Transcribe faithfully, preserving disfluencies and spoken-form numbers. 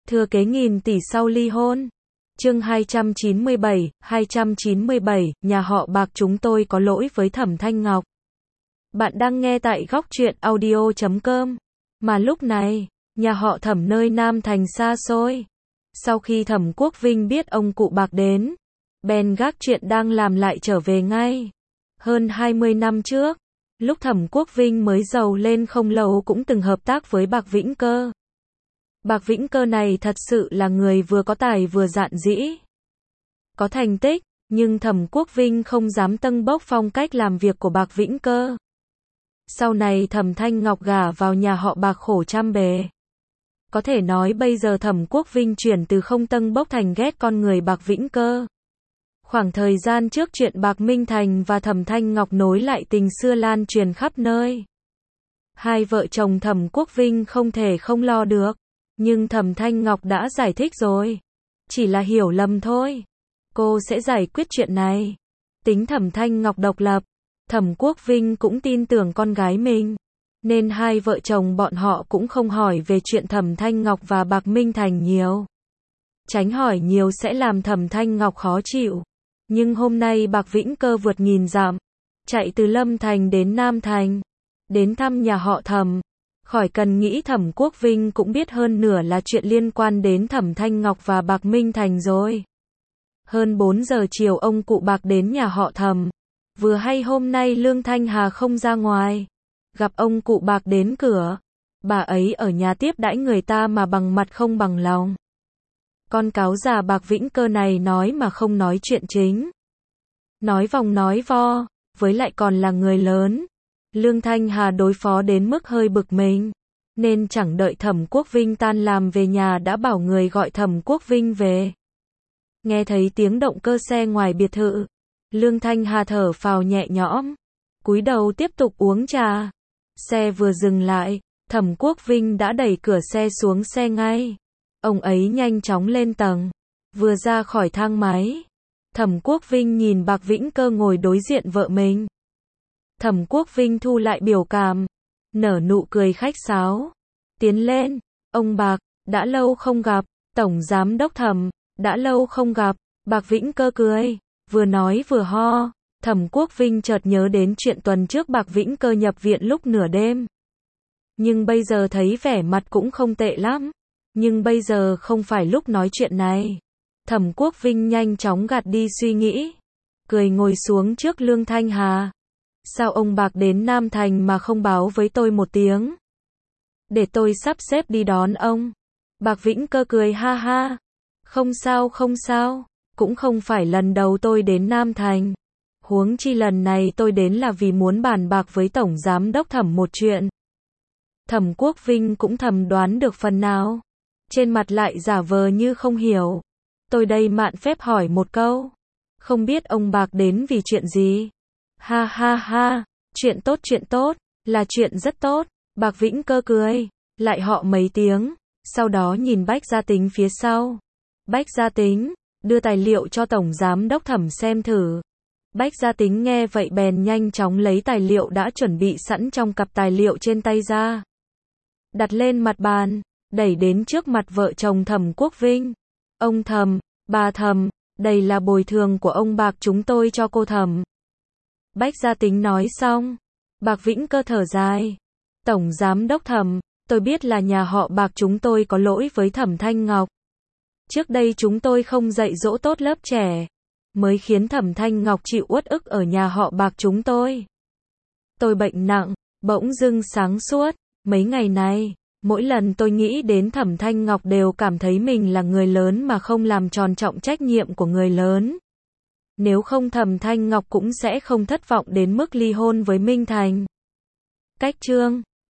Thừa kế nghìn tỷ sau ly hôn. Chương hai trăm chín mươi bảy, hai trăm chín mươi bảy, nhà họ Bạc chúng tôi có lỗi với Thẩm Thanh Ngọc. Bạn đang nghe tại góc truyện audio chấm com. Mà lúc này, nhà họ Thẩm nơi Nam Thành xa xôi. Sau khi Thẩm Quốc Vinh biết ông cụ Bạc đến, bèn gác chuyện đang làm lại trở về ngay. Hơn hai mươi năm trước, lúc Thẩm Quốc Vinh mới giàu lên không lâu cũng từng hợp tác với Bạc Vĩnh Cơ. Bạc Vĩnh Cơ này thật sự là người vừa có tài vừa dạn dĩ. Có thành tích, nhưng Thẩm Quốc Vinh không dám tâng bốc phong cách làm việc của Bạc Vĩnh Cơ. Sau này Thẩm Thanh Ngọc gả vào nhà họ Bạc khổ trăm bề. Có thể nói bây giờ Thẩm Quốc Vinh chuyển từ không tâng bốc thành ghét con người Bạc Vĩnh Cơ. Khoảng thời gian trước chuyện Bạc Minh Thành và Thẩm Thanh Ngọc nối lại tình xưa lan truyền khắp nơi. Hai vợ chồng Thẩm Quốc Vinh không thể không lo được. Nhưng Thẩm Thanh Ngọc đã giải thích rồi. Chỉ là hiểu lầm thôi. Cô sẽ giải quyết chuyện này. Tính Thẩm Thanh Ngọc độc lập, Thẩm Quốc Vinh cũng tin tưởng con gái mình. Nên hai vợ chồng bọn họ cũng không hỏi về chuyện Thẩm Thanh Ngọc và Bạc Minh Thành nhiều. Tránh hỏi nhiều sẽ làm Thẩm Thanh Ngọc khó chịu. Nhưng hôm nay Bạc Vĩnh Cơ vượt nghìn dặm, chạy từ Lâm Thành đến Nam Thành, đến thăm nhà họ Thẩm. Khỏi cần nghĩ Thẩm Quốc Vinh cũng biết hơn nửa là chuyện liên quan đến Thẩm Thanh Ngọc và Bạc Minh Thành rồi. Hơn bốn giờ chiều ông cụ Bạc đến nhà họ Thẩm. Vừa hay hôm nay Lương Thanh Hà không ra ngoài. Gặp ông cụ Bạc đến cửa. Bà ấy ở nhà tiếp đãi người ta mà bằng mặt không bằng lòng. Con cáo già Bạc Vĩnh Cơ này nói mà không nói chuyện chính. Nói vòng nói vo, với lại còn là người lớn. Lương Thanh Hà đối phó đến mức hơi bực mình, nên chẳng đợi Thẩm Quốc Vinh tan làm về nhà đã bảo người gọi Thẩm Quốc Vinh về. Nghe thấy tiếng động cơ xe ngoài biệt thự, Lương Thanh Hà thở phào nhẹ nhõm, cúi đầu tiếp tục uống trà. Xe vừa dừng lại, Thẩm Quốc Vinh đã đẩy cửa xe xuống xe ngay. Ông ấy nhanh chóng lên tầng, vừa ra khỏi thang máy. Thẩm Quốc Vinh nhìn Bạc Vĩnh Cơ ngồi đối diện vợ mình. Thẩm Quốc Vinh thu lại biểu cảm, nở nụ cười khách sáo. Tiến lên, ông Bạc, đã lâu không gặp, Tổng Giám Đốc Thẩm, đã lâu không gặp. Bạc Vĩnh Cơ cười, vừa nói vừa ho. Thẩm Quốc Vinh chợt nhớ đến chuyện tuần trước Bạc Vĩnh Cơ nhập viện lúc nửa đêm. Nhưng bây giờ thấy vẻ mặt cũng không tệ lắm. Nhưng bây giờ không phải lúc nói chuyện này. Thẩm Quốc Vinh nhanh chóng gạt đi suy nghĩ, cười ngồi xuống trước Lương Thanh Hà. Sao ông Bạc đến Nam Thành mà không báo với tôi một tiếng? Để tôi sắp xếp đi đón ông. Bạc Vĩnh Cơ cười ha ha. Không sao không sao, cũng không phải lần đầu tôi đến Nam Thành. Huống chi lần này tôi đến là vì muốn bàn bạc với Tổng Giám Đốc Thẩm một chuyện. Thẩm Quốc Vinh cũng thầm đoán được phần nào. Trên mặt lại giả vờ như không hiểu. Tôi đây mạn phép hỏi một câu. Không biết ông Bạc đến vì chuyện gì? Ha ha ha, chuyện tốt chuyện tốt, là chuyện rất tốt. Bạc Vĩnh Cơ cười, lại họ mấy tiếng, sau đó nhìn Bách Gia Tính phía sau. Bách Gia Tính, đưa tài liệu cho Tổng Giám Đốc Thẩm xem thử. Bách Gia Tính nghe vậy bèn nhanh chóng lấy tài liệu đã chuẩn bị sẵn trong cặp tài liệu trên tay ra. Đặt lên mặt bàn, đẩy đến trước mặt vợ chồng Thẩm Quốc Vinh. Ông Thẩm, bà Thẩm, đây là bồi thường của ông Bạc chúng tôi cho cô Thẩm. Bách Gia Tính nói xong, Bạc Vĩnh Cơ thở dài. Tổng Giám Đốc Thẩm, tôi biết là nhà họ Bạc chúng tôi có lỗi với Thẩm Thanh Ngọc. Trước đây chúng tôi không dạy dỗ tốt lớp trẻ, mới khiến Thẩm Thanh Ngọc chịu uất ức ở nhà họ Bạc chúng tôi. Tôi bệnh nặng, bỗng dưng sáng suốt, mấy ngày này, mỗi lần tôi nghĩ đến Thẩm Thanh Ngọc đều cảm thấy mình là người lớn mà không làm tròn trọng trách nhiệm của người lớn. Nếu không Thẩm Thanh Ngọc cũng sẽ không thất vọng đến mức ly hôn với Minh Thành. Cách chương